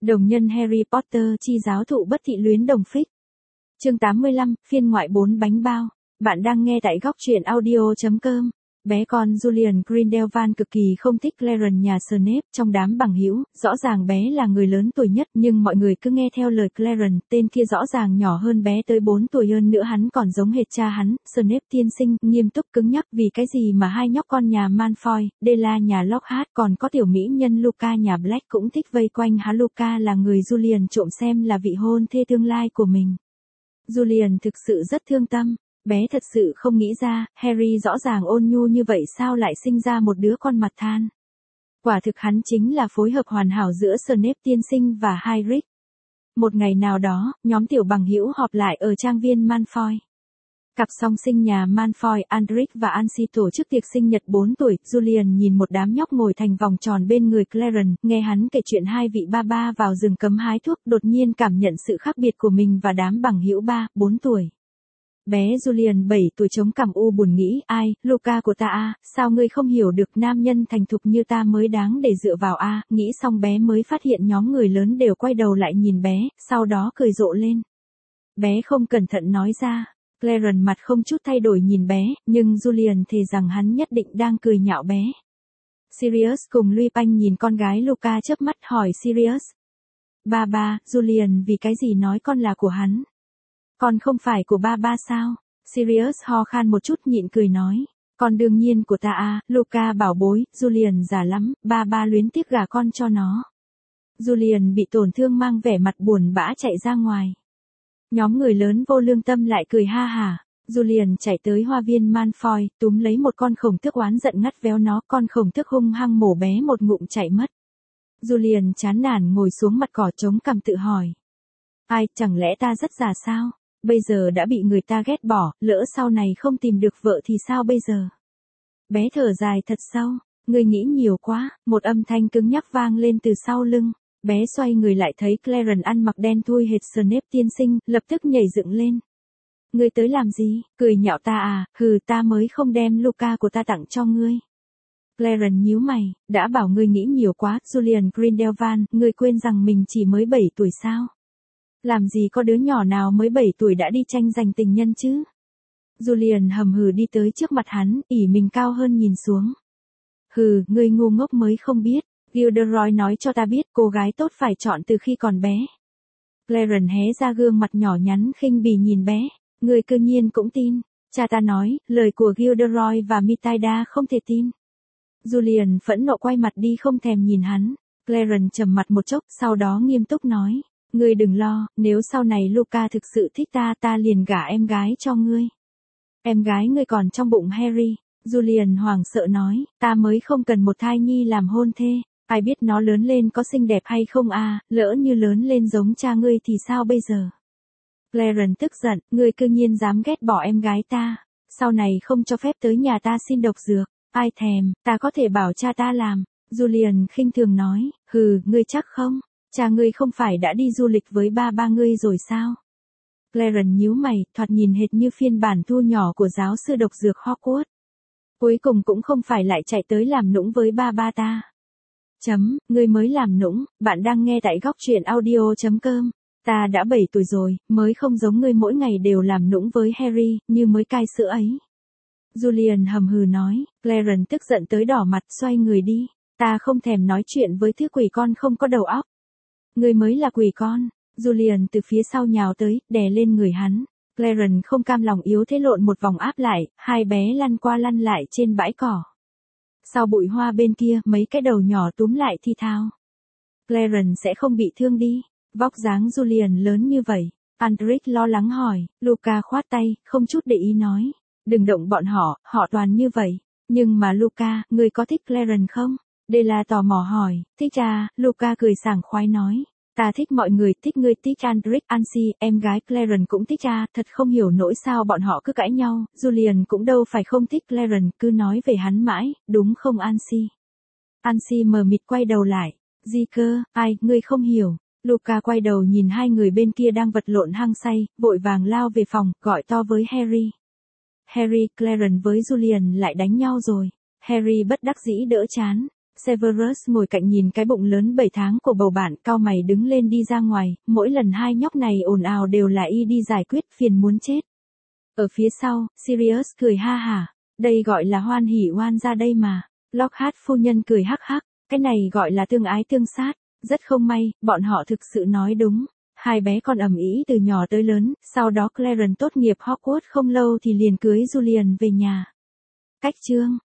Đồng nhân Harry Potter chi giáo thụ bất thị luyến đồng phích. Chương 85, phiên ngoại 4 bánh bao. Bạn đang nghe tại góc truyện audio.com. Bé con Julian Grindelwald cực kỳ không thích Clarence nhà Snape trong đám bằng hữu, rõ ràng bé là người lớn tuổi nhất nhưng mọi người cứ nghe theo lời Clarence, tên kia rõ ràng nhỏ hơn bé tới 4 tuổi hơn nữa hắn còn giống hệt cha hắn, Snape tiên sinh, nghiêm túc cứng nhắc vì cái gì mà hai nhóc con nhà Malfoy, Della nhà Lockhart còn có tiểu mỹ nhân Luca nhà Black cũng thích vây quanh hắn. Luca là người Julian trộm xem là vị hôn thê tương lai của mình. Julian thực sự rất thương tâm. Bé thật sự không nghĩ ra, Harry rõ ràng ôn nhu như vậy sao lại sinh ra một đứa con mặt than. Quả thực hắn chính là phối hợp hoàn hảo giữa Snape tiên sinh và Hagrid. Một ngày nào đó, nhóm tiểu bằng hữu họp lại ở trang viên Malfoy. Cặp song sinh nhà Malfoy, Aldrich và Ansi tổ chức tiệc sinh nhật 4 tuổi, Julian nhìn một đám nhóc ngồi thành vòng tròn bên người Clarence, nghe hắn kể chuyện hai vị ba ba vào rừng cấm hái thuốc, đột nhiên cảm nhận sự khác biệt của mình và đám bằng hữu 3-4 tuổi. Bé Julian 7 tuổi chống cằm u buồn nghĩ, ai, Luca của ta à, sao ngươi không hiểu được nam nhân thành thục như ta mới đáng để dựa vào à, nghĩ xong bé mới phát hiện nhóm người lớn đều quay đầu lại nhìn bé, sau đó cười rộ lên. Bé không cẩn thận nói ra, Clarence mặt không chút thay đổi nhìn bé, nhưng Julian thề rằng hắn nhất định đang cười nhạo bé. Sirius cùng Lupin nhìn con gái Luca chớp mắt hỏi Sirius. Ba, Julian vì cái gì nói con là của hắn? Con không phải của ba sao? Sirius ho khan một chút nhịn cười nói. Con đương nhiên của ta à, Luca bảo bối, Julian già lắm, ba luyến tiếc gả con cho nó. Julian bị tổn thương mang vẻ mặt buồn bã chạy ra ngoài. Nhóm người lớn vô lương tâm lại cười ha hả. Julian chạy tới hoa viên Malfoy, túm lấy một con khổng tước oán giận ngắt véo nó, con khổng tước hung hăng mổ bé một ngụm chạy mất. Julian chán nản ngồi xuống mặt cỏ chống cằm tự hỏi. Ai, chẳng lẽ ta rất già sao? Bây giờ đã bị người ta ghét bỏ, lỡ sau này không tìm được vợ thì sao bây giờ? Bé thở dài thật sâu, ngươi nghĩ nhiều quá, một âm thanh cứng nhắc vang lên từ sau lưng. Bé xoay người lại thấy Clarence ăn mặc đen thui hệt Snape tiên sinh, lập tức nhảy dựng lên. Ngươi tới làm gì? Cười nhạo ta à? Hừ, ta mới không đem Luca của ta tặng cho ngươi. Clarence nhíu mày, đã bảo ngươi nghĩ nhiều quá, Julian Grindelwald, ngươi quên rằng mình chỉ mới 7 tuổi sao? Làm gì có đứa nhỏ nào mới 7 tuổi đã đi tranh giành tình nhân chứ? Julian hầm hừ đi tới trước mặt hắn, ỉ mình cao hơn nhìn xuống. Hừ, ngươi ngu ngốc mới không biết. Gilderoy nói cho ta biết cô gái tốt phải chọn từ khi còn bé. Clarence hé ra gương mặt nhỏ nhắn khinh bỉ nhìn bé. Ngươi cư nhiên cũng tin. Cha ta nói, lời của Gilderoy và Mithilda không thể tin. Julian phẫn nộ quay mặt đi không thèm nhìn hắn. Clarence trầm mặt một chốc, sau đó nghiêm túc nói. Ngươi đừng lo, nếu sau này Luca thực sự thích ta liền gả em gái cho ngươi. Em gái ngươi còn trong bụng Harry. Julian hoảng sợ nói, ta mới không cần một thai nhi làm hôn thê. Ai biết nó lớn lên có xinh đẹp hay không à, lỡ như lớn lên giống cha ngươi thì sao bây giờ? Clarence tức giận, ngươi cư nhiên dám ghét bỏ em gái ta. Sau này không cho phép tới nhà ta xin độc dược. Ai thèm, ta có thể bảo cha ta làm. Julian khinh thường nói, hừ, ngươi chắc không? Cha ngươi không phải đã đi du lịch với ba ngươi rồi sao? Clarence nhíu mày, thoạt nhìn hệt như phiên bản thu nhỏ của giáo sư độc dược Hogwarts. Cuối cùng cũng không phải lại chạy tới làm nũng với ba ta. Ngươi mới làm nũng, bạn đang nghe tại góc truyện audio.com. Ta đã 7 tuổi rồi, mới không giống ngươi mỗi ngày đều làm nũng với Harry, như mới cai sữa ấy. Julian hầm hừ nói, Clarence tức giận tới đỏ mặt xoay người đi. Ta không thèm nói chuyện với thứ quỷ con không có đầu óc. Ngươi mới là quỷ con. Julian từ phía sau nhào tới, đè lên người hắn. Clarence không cam lòng yếu thế lộn một vòng áp lại, hai bé lăn qua lăn lại trên bãi cỏ. Sau bụi hoa bên kia, mấy cái đầu nhỏ túm lại thi thao. Clarence sẽ không bị thương đi. Vóc dáng Julian lớn như vậy. Aldrich lo lắng hỏi, Luca khoát tay, không chút để ý nói. Đừng động bọn họ toàn như vậy. Nhưng mà Luca, ngươi có thích Clarence không? Della tò mò hỏi, thích à, Luca cười sảng khoái nói. Ta thích mọi người, thích ngươi, thích Aldrich, Ansi, em gái Clarence cũng thích à, thật không hiểu nỗi sao bọn họ cứ cãi nhau, Julian cũng đâu phải không thích Clarence, cứ nói về hắn mãi, đúng không Ansi? Ansi mờ mịt quay đầu lại, gì cơ, ai, ngươi không hiểu. Luca quay đầu nhìn hai người bên kia đang vật lộn hăng say, vội vàng lao về phòng, gọi to với Harry. Harry, Clarence với Julian lại đánh nhau rồi. Harry bất đắc dĩ đỡ chán. Severus ngồi cạnh nhìn cái bụng lớn 7 tháng của bầu bạn, cau mày đứng lên đi ra ngoài, mỗi lần hai nhóc này ồn ào đều là y đi giải quyết, phiền muốn chết. Ở phía sau, Sirius cười ha hả, đây gọi là hoan hỉ oan ra đây mà. Lockhart phu nhân cười hắc hắc, cái này gọi là tương ái tương sát. Rất không may, bọn họ thực sự nói đúng. Hai bé con ầm ĩ từ nhỏ tới lớn, sau đó Clarence tốt nghiệp Hogwarts không lâu thì liền cưới Julian về nhà. Cách chương